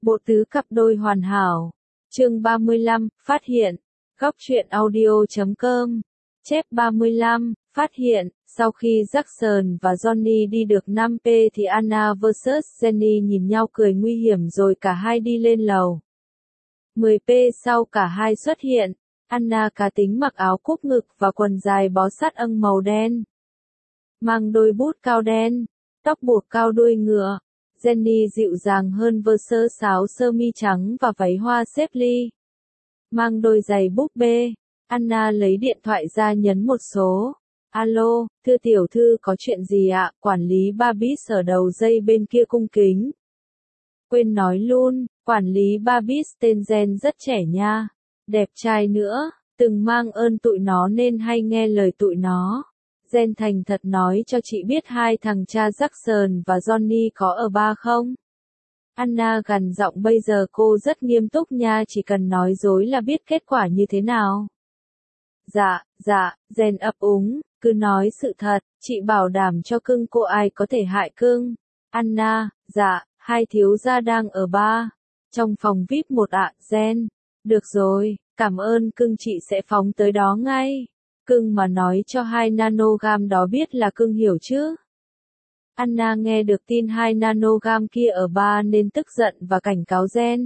Bộ tứ cặp đôi hoàn hảo. Chương 35, phát hiện. Góc truyện audio.com. Chép 35, phát hiện. Sau khi Jackson và Johnny đi được 5P thì Anna vs Jenny nhìn nhau cười nguy hiểm rồi cả hai đi lên lầu. 10P sau cả hai xuất hiện. Anna cá tính mặc áo cúc ngực và quần dài bó sát âng màu đen. Mang đôi bút cao đen, tóc buộc cao đuôi ngựa. Jenny dịu dàng hơn vs áo sơ mi trắng và váy hoa xếp ly. Mang đôi giày búp bê. Anna lấy điện thoại ra nhấn một số. Alo, thưa tiểu thư có chuyện gì ạ? Quản lý Babis ở đầu dây bên kia cung kính. Quên nói luôn, quản lý Babis tên Jen rất trẻ nha. Đẹp trai nữa, từng mang ơn tụi nó nên hay nghe lời tụi nó. Jen thành thật nói cho chị biết hai thằng cha Jackson và Johnny có ở bar không? Anna gằn giọng bây giờ cô rất nghiêm túc nha, chỉ cần nói dối là biết kết quả như thế nào. Dạ, Jen ấp úng, cứ nói sự thật, chị bảo đảm cho cưng cô ai có thể hại cưng. Anna, dạ, hai thiếu gia đang ở bar. Trong phòng VIP một ạ, Jen. Được rồi, cảm ơn cưng, chị sẽ phóng tới đó ngay. Cưng mà nói cho 2 nanogam đó biết là cưng hiểu chứ. Anna nghe được tin 2 nanogam kia ở bar nên tức giận và cảnh cáo Jen.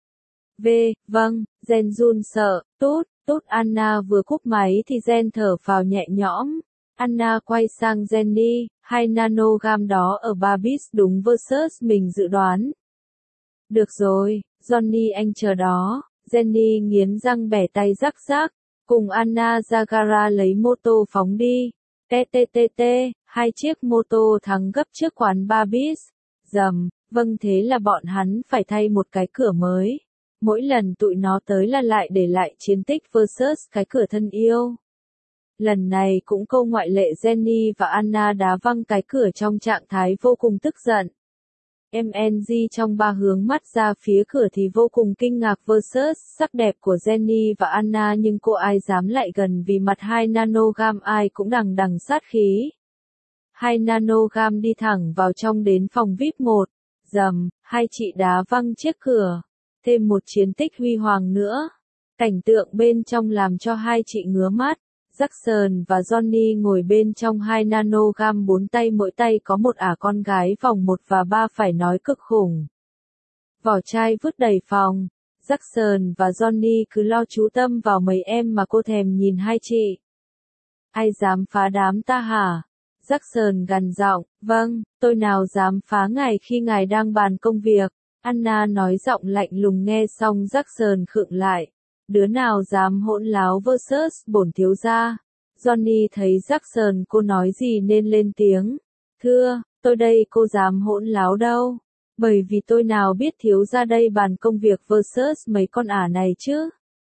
Vâng, Jen run sợ, tút Anna vừa cúp máy thì Jen thở phào nhẹ nhõm. Anna quay sang Jenny, 2 nanogam đó ở Babis đúng vs mình dự đoán. Được rồi, Johnny anh chờ đó. Jenny nghiến răng bẻ tay rắc, cùng Anna Zagara lấy mô tô phóng đi. TTTT, 2 chiếc mô tô thắng gấp trước quán Babis. Dầm, vâng thế là bọn hắn phải thay một cái cửa mới. Mỗi lần tụi nó tới là lại để lại chiến tích vs cái cửa thân yêu. Lần này cũng câu ngoại lệ, Jenny và Anna đá văng cái cửa trong trạng thái vô cùng tức giận. MNG trong ba hướng mắt ra phía cửa thì vô cùng kinh ngạc vs sắc đẹp của Jenny và Anna, nhưng cô ai dám lại gần vì mặt 2 nanogam ai cũng đằng sát khí. 2 nanogam đi thẳng vào trong đến phòng VIP 1. Dầm, hai chị đá văng chiếc cửa. Thêm một chiến tích huy hoàng nữa. Cảnh tượng bên trong làm cho hai chị ngứa mắt. Jackson và Johnny ngồi bên trong 2 nanogam, 4 tay mỗi tay có một ả con gái vòng 1 và 3 phải nói cực khủng. Vỏ chai vứt đầy phòng. Jackson và Johnny cứ lo chú tâm vào mấy em mà cô thèm nhìn hai chị. Ai dám phá đám ta hả? Jackson gằn giọng, vâng, tôi nào dám phá ngài khi ngài đang bàn công việc. Anna nói giọng lạnh lùng, nghe xong Jackson khựng lại. Đứa nào dám hỗn láo vs bổn thiếu gia? Johnny thấy Jackson cô nói gì nên lên tiếng. Thưa, tôi đây cô dám hỗn láo đâu. Bởi vì tôi nào biết thiếu gia đây bàn công việc vs mấy con ả này chứ.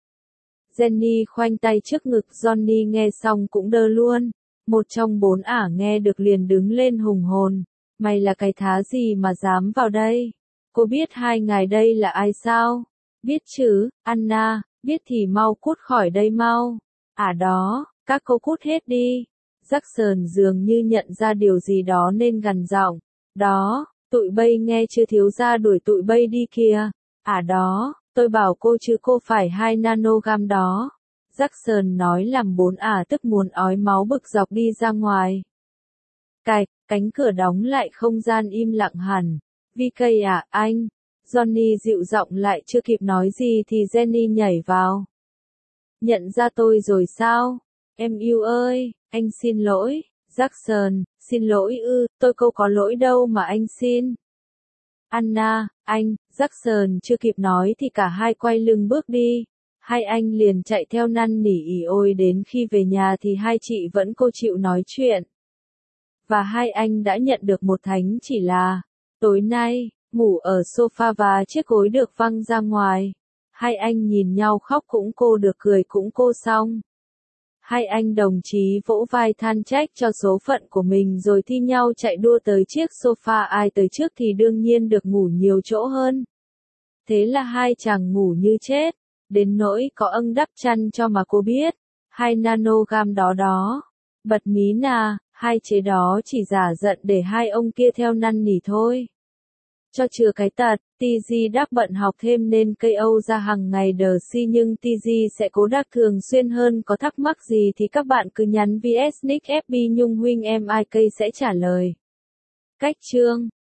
Jenny khoanh tay trước ngực, Johnny nghe xong cũng đơ luôn. Một trong 4 ả nghe được liền đứng lên hùng hồn. Mày là cái thá gì mà dám vào đây? Cô biết hai ngài đây là ai sao? Biết chứ, Anna, biết thì mau cút khỏi đây mau. Đó, các cô cút hết đi. Jackson dường như nhận ra điều gì đó nên gằn giọng. Đó, tụi bay nghe chưa, thiếu gia đuổi tụi bay đi kìa. Đó, tôi bảo cô chứ cô phải 2 nanogam đó. Jackson nói làm 4 ả tức muốn ói máu bực dọc đi ra ngoài. Cạch, cánh cửa đóng lại, không gian im lặng hẳn. VK anh. Johnny dịu giọng lại chưa kịp nói gì thì Jenny nhảy vào. Nhận ra tôi rồi sao? Em yêu ơi, anh xin lỗi. Jackson, xin lỗi ư, tôi câu có lỗi đâu mà anh xin. Anna, anh. Jackson chưa kịp nói thì cả hai quay lưng bước đi. Hai anh liền chạy theo năn nỉ ỉ ôi, đến khi về nhà thì hai chị vẫn cô chịu nói chuyện. Và hai anh đã nhận được một thánh chỉ là, tối nay, ngủ ở sofa và chiếc gối được văng ra ngoài. Hai anh nhìn nhau khóc cũng cô được cười cũng cô xong. Hai anh đồng chí vỗ vai than trách cho số phận của mình rồi thi nhau chạy đua tới chiếc sofa, ai tới trước thì đương nhiên được ngủ nhiều chỗ hơn. Thế là hai chàng ngủ như chết, đến nỗi có âng đắp chăn cho mà cô biết. 2 nanogam đó. Bật mí nà, hai chế đó chỉ giả giận để hai ông kia theo năn nỉ thôi. Cho chừa cái tật, TG đắc bận học thêm nên KO ra hàng ngày đờ si nhưng TG sẽ cố đắc thường xuyên hơn. Có thắc mắc gì thì các bạn cứ nhắn VS Nick FB Nhung huynh em IK sẽ trả lời. Cách chương